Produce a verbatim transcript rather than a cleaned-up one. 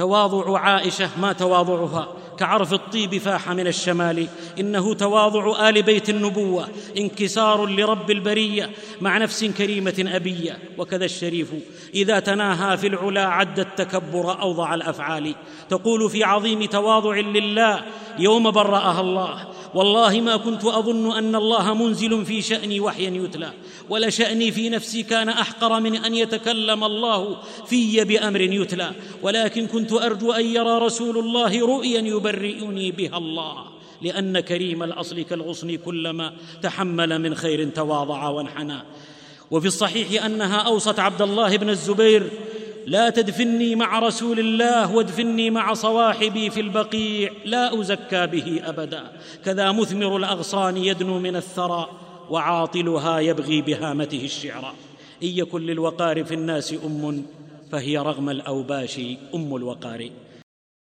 تواضع عائشة ما تواضعها، كعرف الطيب فاح من الشمال. إنه تواضع آل بيت النبوة، انكسار لرب البرية مع نفس كريمة أبية. وكذا الشريف إذا تناهى في العلا عد التكبر أوضع الأفعال. تقول في عظيم تواضع لله يوم برأها الله: والله ما كنت أظن أن الله منزل في شأني وحيا يتلى، ولشأني في نفسي كان أحقر من أن يتكلم الله في بأمر يتلى، ولكن كنت أرجو أن يرى رسول الله رؤيا يبرئني بها الله، لأن كريم الأصل كالغصن كلما تحمل من خير تواضع وانحنى. وفي الصحيح أنها أوصت عبد الله بن الزبير: لا تدفني مع رسول الله وادفني مع صواحبي في البقيع لا أزكى به أبدا. كذا مثمر الأغصان يدنو من الثرى، وعاطلها يبغي بهامته الشعر. إن يكن للوقار في الناس أم فهي رغم الأوباش أم الوقار.